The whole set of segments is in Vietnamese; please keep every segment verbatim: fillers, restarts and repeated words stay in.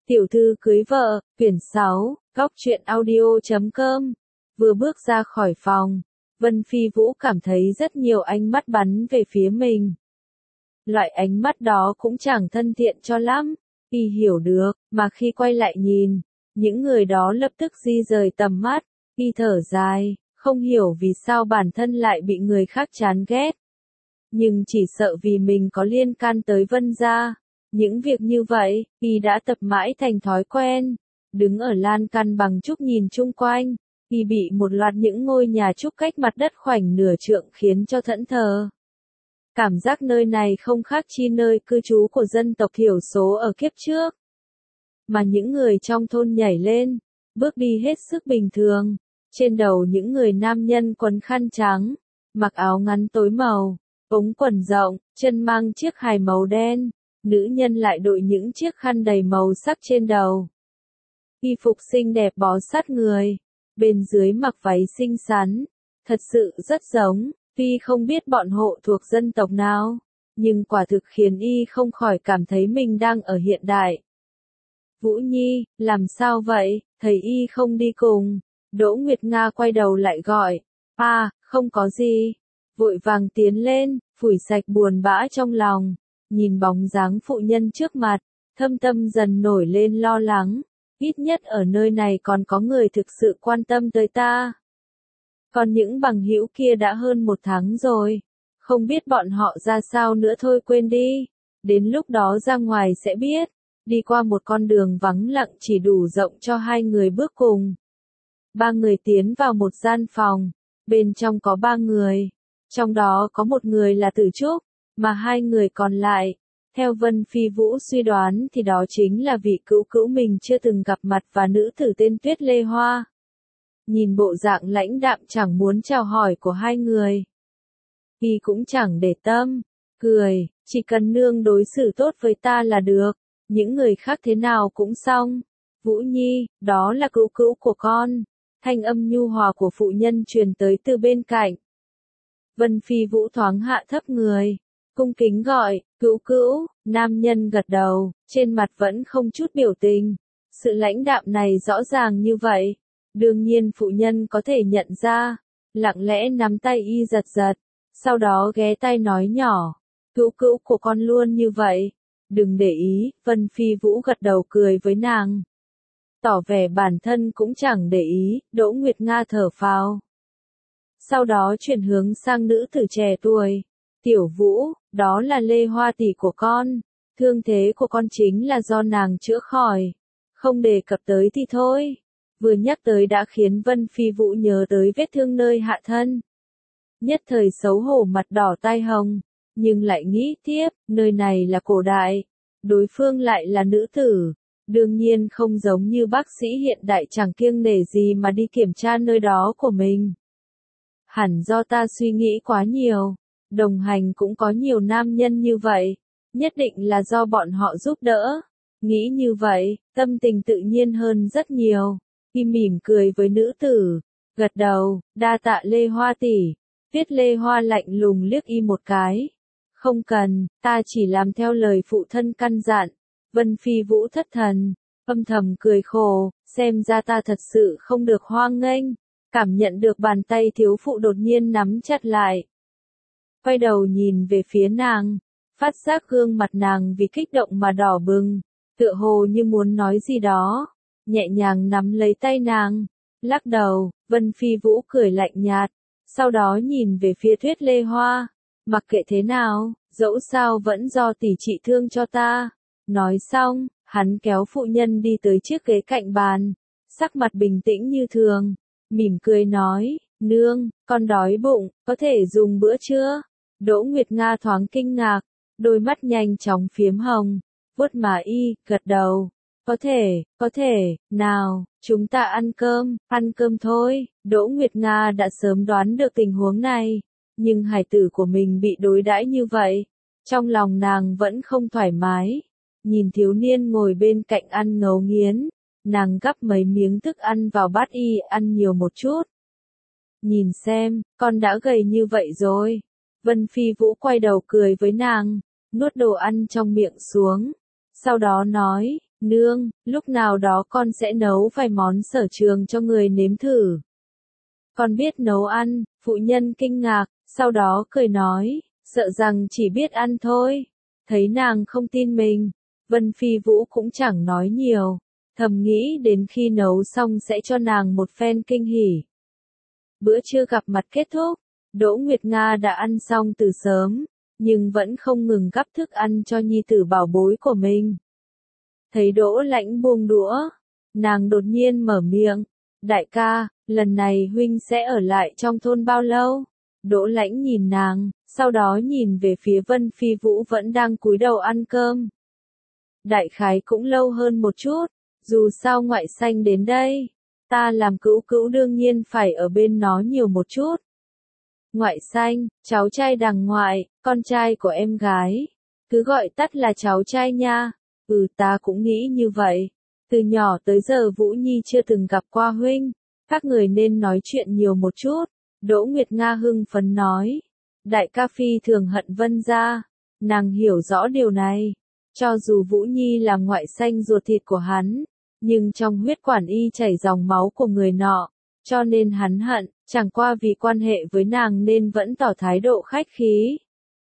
Tiểu thư cưới vợ, quyển sáu, góc truyện audio chấm com. Vừa bước ra khỏi phòng, Vân Phi Vũ cảm thấy rất nhiều ánh mắt bắn về phía mình. Loại ánh mắt đó cũng chẳng thân thiện cho lắm, y hiểu được, mà khi quay lại nhìn, những người đó lập tức di rời tầm mắt, y thở dài, không hiểu vì sao bản thân lại bị người khác chán ghét. Nhưng chỉ sợ vì mình có liên can tới Vân gia. Những việc như vậy, y đã tập mãi thành thói quen. Đứng ở lan can bằng trúc nhìn chung quanh, y bị một loạt những ngôi nhà trúc cách mặt đất khoảnh nửa trượng khiến cho thẫn thờ. Cảm giác nơi này không khác chi nơi cư trú của dân tộc thiểu số ở kiếp trước. Mà những người trong thôn nhảy lên, bước đi hết sức bình thường. Trên đầu những người nam nhân quần khăn trắng, mặc áo ngắn tối màu, ống quần rộng, chân mang chiếc hài màu đen. Nữ nhân lại đội những chiếc khăn đầy màu sắc trên đầu. Y phục xinh đẹp bó sát người, bên dưới mặc váy xinh xắn, thật sự rất giống, tuy không biết bọn hộ thuộc dân tộc nào, nhưng quả thực khiến y không khỏi cảm thấy mình đang ở hiện đại. Vũ Nhi, làm sao vậy, thấy y không đi cùng, Đỗ Nguyệt Nga quay đầu lại gọi, à, không có gì, vội vàng tiến lên, phủi sạch buồn bã trong lòng. Nhìn bóng dáng phụ nhân trước mặt, thâm tâm dần nổi lên lo lắng, ít nhất ở nơi này còn có người thực sự quan tâm tới ta. Còn những bằng hữu kia đã hơn một tháng rồi, không biết bọn họ ra sao nữa thôi quên đi, đến lúc đó ra ngoài sẽ biết, đi qua một con đường vắng lặng chỉ đủ rộng cho hai người bước cùng. Ba người tiến vào một gian phòng, bên trong có ba người, trong đó có một người là Tử Trúc. Mà hai người còn lại, theo Vân Phi Vũ suy đoán thì đó chính là vị cữu cữu mình chưa từng gặp mặt và nữ tử tên Tuyết Lê Hoa. Nhìn bộ dạng lãnh đạm chẳng muốn chào hỏi của hai người, y cũng chẳng để tâm, cười, chỉ cần nương đối xử tốt với ta là được, những người khác thế nào cũng xong. Vũ Nhi, đó là cữu cữu của con. Thanh âm nhu hòa của phụ nhân truyền tới từ bên cạnh. Vân Phi Vũ thoáng hạ thấp người, cung kính gọi, cữu cữu, nam nhân gật đầu, trên mặt vẫn không chút biểu tình. Sự lãnh đạm này rõ ràng như vậy, đương nhiên phụ nhân có thể nhận ra, lặng lẽ nắm tay y giật giật, sau đó ghé tai nói nhỏ, cữu cữu của con luôn như vậy, đừng để ý. Vân Phi Vũ gật đầu cười với nàng, tỏ vẻ bản thân cũng chẳng để ý. Đỗ Nguyệt Nga thở phào, sau đó chuyển hướng sang nữ tử trẻ tuổi. Tiểu Vũ, đó là Lê Hoa tỷ của con, thương thế của con chính là do nàng chữa khỏi, không đề cập tới thì thôi. Vừa nhắc tới đã khiến Vân Phi Vũ nhớ tới vết thương nơi hạ thân. Nhất thời xấu hổ mặt đỏ tai hồng, nhưng lại nghĩ tiếp, nơi này là cổ đại, đối phương lại là nữ tử, đương nhiên không giống như bác sĩ hiện đại chẳng kiêng nể gì mà đi kiểm tra nơi đó của mình. Hẳn do ta suy nghĩ quá nhiều. Đồng hành cũng có nhiều nam nhân như vậy, nhất định là do bọn họ giúp đỡ. Nghĩ như vậy, tâm tình tự nhiên hơn rất nhiều. Y mỉm cười với nữ tử, gật đầu, đa tạ Lê Hoa tỷ. Tuyết Lê Hoa lạnh lùng liếc y một cái. Không cần, ta chỉ làm theo lời phụ thân căn dặn. Vân Phi Vũ thất thần, âm thầm cười khổ, xem ra ta thật sự không được hoan nghênh. Cảm nhận được bàn tay thiếu phụ đột nhiên nắm chặt lại. Quay đầu nhìn về phía nàng, phát giác gương mặt nàng vì kích động mà đỏ bừng, tựa hồ như muốn nói gì đó, nhẹ nhàng nắm lấy tay nàng, lắc đầu. Vân Phi Vũ cười lạnh nhạt, sau đó nhìn về phía Tuyết Lê Hoa, mặc kệ thế nào, dẫu sao vẫn do tỷ trị thương cho ta. Nói xong, hắn kéo phụ nhân đi tới chiếc ghế cạnh bàn, sắc mặt bình tĩnh như thường, mỉm cười nói, nương, con đói bụng, có thể dùng bữa chưa? Đỗ Nguyệt Nga thoáng kinh ngạc, đôi mắt nhanh chóng phiếm hồng, vuốt má y, gật đầu, có thể, có thể, nào, chúng ta ăn cơm, ăn cơm thôi. Đỗ Nguyệt Nga đã sớm đoán được tình huống này, nhưng hài tử của mình bị đối đãi như vậy, trong lòng nàng vẫn không thoải mái. Nhìn thiếu niên ngồi bên cạnh ăn ngấu nghiến, nàng gắp mấy miếng thức ăn vào bát y, ăn nhiều một chút. Nhìn xem, con đã gầy như vậy rồi. Vân Phi Vũ quay đầu cười với nàng, nuốt đồ ăn trong miệng xuống, sau đó nói, Nương, lúc nào đó con sẽ nấu vài món sở trường cho người nếm thử. Con biết nấu ăn, phụ nhân kinh ngạc, sau đó cười nói, sợ rằng chỉ biết ăn thôi. Thấy nàng không tin mình, Vân Phi Vũ cũng chẳng nói nhiều, thầm nghĩ đến khi nấu xong sẽ cho nàng một phen kinh hỉ. Bữa trưa gặp mặt kết thúc, Đỗ Nguyệt Nga đã ăn xong từ sớm, nhưng vẫn không ngừng gắp thức ăn cho nhi tử bảo bối của mình. Thấy Đỗ Lãnh buông đũa, nàng đột nhiên mở miệng, đại ca, lần này huynh sẽ ở lại trong thôn bao lâu? Đỗ Lãnh nhìn nàng, sau đó nhìn về phía Vân Phi Vũ vẫn đang cúi đầu ăn cơm. Đại khái cũng lâu hơn một chút, dù sao ngoại sanh đến đây, ta làm cữu cữu đương nhiên phải ở bên nó nhiều một chút. Ngoại sanh, cháu trai đằng ngoại, con trai của em gái, cứ gọi tắt là cháu trai nha. Ừ, ta cũng nghĩ như vậy. Từ nhỏ tới giờ Vũ Nhi chưa từng gặp qua huynh, các người nên nói chuyện nhiều một chút. Đỗ Nguyệt Nga hưng phấn nói. Đại ca phi thường hận Vân gia, nàng hiểu rõ điều này. Cho dù Vũ Nhi là ngoại sanh ruột thịt của hắn, nhưng trong huyết quản y chảy dòng máu của người nọ, cho nên hắn hận, chẳng qua vì quan hệ với nàng nên vẫn tỏ thái độ khách khí.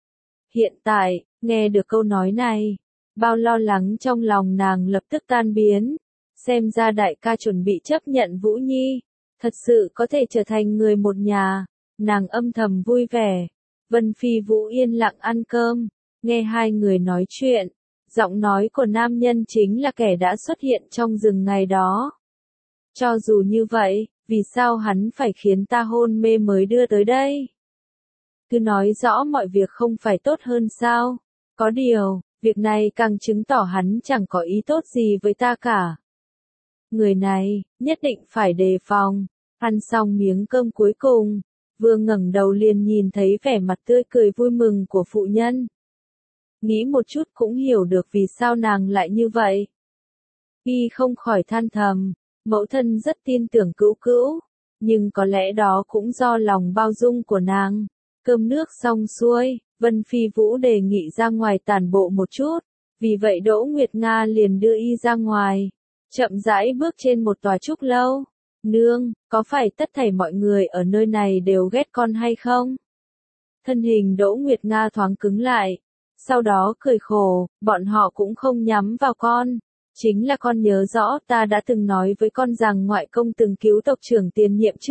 Hiện tại, nghe được câu nói này, bao lo lắng trong lòng nàng lập tức tan biến, xem ra đại ca chuẩn bị chấp nhận Vũ Nhi, thật sự có thể trở thành người một nhà, nàng âm thầm vui vẻ. Vân Phi Vũ yên lặng ăn cơm, nghe hai người nói chuyện, giọng nói của nam nhân chính là kẻ đã xuất hiện trong rừng ngày đó. Cho dù như vậy, vì sao hắn phải khiến ta hôn mê mới đưa tới đây? Cứ nói rõ mọi việc không phải tốt hơn sao? Có điều, việc này càng chứng tỏ hắn chẳng có ý tốt gì với ta cả. Người này, nhất định phải đề phòng. Ăn xong miếng cơm cuối cùng, vừa ngẩng đầu liền nhìn thấy vẻ mặt tươi cười vui mừng của phụ nhân. Nghĩ một chút cũng hiểu được vì sao nàng lại như vậy. Y không khỏi than thầm, mẫu thân rất tin tưởng cữu cữu, nhưng có lẽ đó cũng do lòng bao dung của nàng. Cơm nước xong xuôi, Vân Phi Vũ đề nghị ra ngoài tản bộ một chút, vì vậy Đỗ Nguyệt Nga liền đưa y ra ngoài, chậm rãi bước trên một tòa trúc lâu. Nương, có phải tất thảy mọi người ở nơi này đều ghét con hay không? Thân hình Đỗ Nguyệt Nga thoáng cứng lại, sau đó cười khổ, bọn họ cũng không nhắm vào con. Chính là con nhớ rõ ta đã từng nói với con rằng ngoại công từng cứu tộc trưởng tiền nhiệm chứ?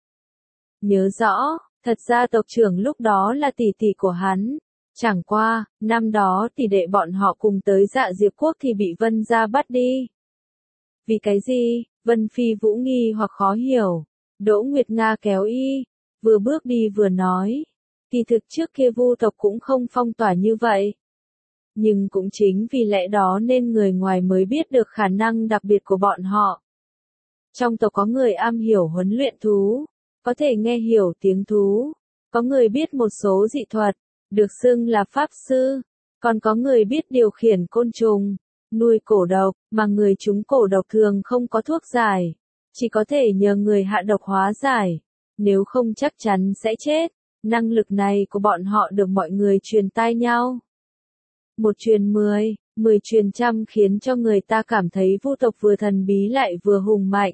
Nhớ rõ, thật ra tộc trưởng lúc đó là tỷ tỷ của hắn. Chẳng qua, năm đó tỷ đệ bọn họ cùng tới Dạ Diệp Quốc thì bị Vân gia bắt đi. Vì cái gì? Vân Phi Vũ nghi hoặc khó hiểu. Đỗ Nguyệt Nga kéo y, vừa bước đi vừa nói. Kỳ thực trước kia Vu tộc cũng không phong tỏa như vậy. Nhưng cũng chính vì lẽ đó nên người ngoài mới biết được khả năng đặc biệt của bọn họ. Trong tộc có người am hiểu huấn luyện thú, có thể nghe hiểu tiếng thú, có người biết một số dị thuật, được xưng là pháp sư, còn có người biết điều khiển côn trùng, nuôi cổ độc, mà người trúng cổ độc thường không có thuốc giải, chỉ có thể nhờ người hạ độc hóa giải, nếu không chắc chắn sẽ chết. Năng lực này của bọn họ được mọi người truyền tai nhau. Một truyền mười, mười truyền trăm khiến cho người ta cảm thấy Vu tộc vừa thần bí lại vừa hùng mạnh.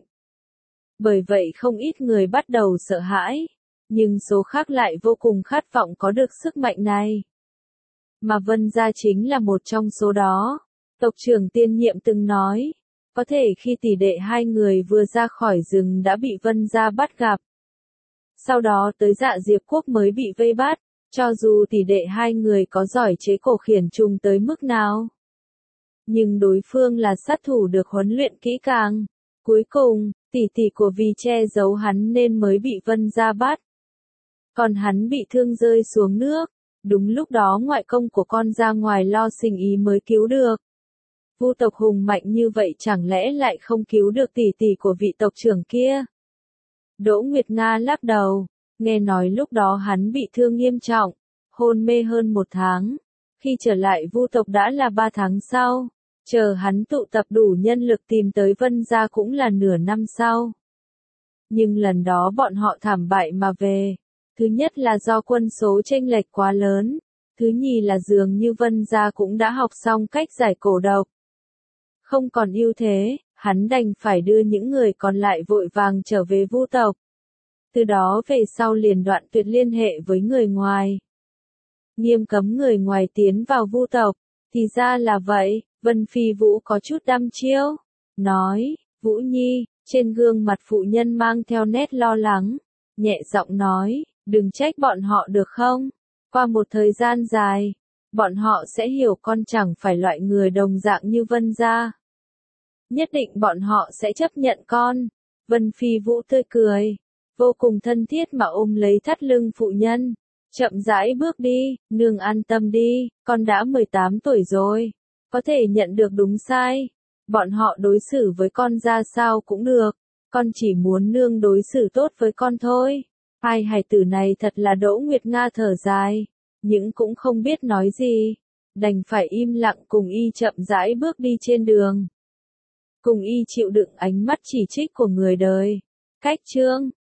Bởi vậy không ít người bắt đầu sợ hãi, nhưng số khác lại vô cùng khát vọng có được sức mạnh này. Mà Vân gia chính là một trong số đó. Tộc trưởng tiên nhiệm từng nói, có thể khi tỷ đệ hai người vừa ra khỏi rừng đã bị Vân gia bắt gặp. Sau đó tới Dạ Diệp Quốc mới bị vây bắt, cho dù tỷ đệ hai người có giỏi chế cổ khiển trùng tới mức nào. Nhưng đối phương là sát thủ được huấn luyện kỹ càng. Cuối cùng, tỷ tỷ của vì che giấu hắn nên mới bị Vân gia bắt. Còn hắn bị thương rơi xuống nước, đúng lúc đó ngoại công của con ra ngoài lo sinh ý mới cứu được. Vu tộc hùng mạnh như vậy chẳng lẽ lại không cứu được tỷ tỷ của vị tộc trưởng kia? Đỗ Nguyệt Nga lắc đầu, nghe nói lúc đó hắn bị thương nghiêm trọng, hôn mê hơn một tháng. Khi trở lại Vu tộc đã là ba tháng sau, chờ hắn tụ tập đủ nhân lực tìm tới Vân gia cũng là nửa năm sau. Nhưng lần đó bọn họ thảm bại mà về. Thứ nhất là do quân số chênh lệch quá lớn, thứ nhì là dường như Vân gia cũng đã học xong cách giải cổ độc. Không còn ưu thế, hắn đành phải đưa những người còn lại vội vàng trở về Vu tộc. Từ đó về sau liền đoạn tuyệt liên hệ với người ngoài. Nghiêm cấm người ngoài tiến vào Vu tộc. Thì ra là vậy, Vân Phi Vũ có chút đăm chiêu. Nói, Vũ Nhi, trên gương mặt phụ nhân mang theo nét lo lắng. Nhẹ giọng nói, đừng trách bọn họ được không? Qua một thời gian dài, bọn họ sẽ hiểu con chẳng phải loại người đồng dạng như Vân gia. Nhất định bọn họ sẽ chấp nhận con. Vân Phi Vũ tươi cười, vô cùng thân thiết mà ôm lấy thắt lưng phụ nhân. Chậm rãi bước đi, nương an tâm đi, con đã mười tám tuổi rồi. Có thể nhận được đúng sai. Bọn họ đối xử với con ra sao cũng được. Con chỉ muốn nương đối xử tốt với con thôi. Hai hài tử này thật là Đỗ Nguyệt Nga thở dài. Nhưng cũng không biết nói gì. Đành phải im lặng cùng y chậm rãi bước đi trên đường. Cùng y chịu đựng ánh mắt chỉ trích của người đời. Cách chương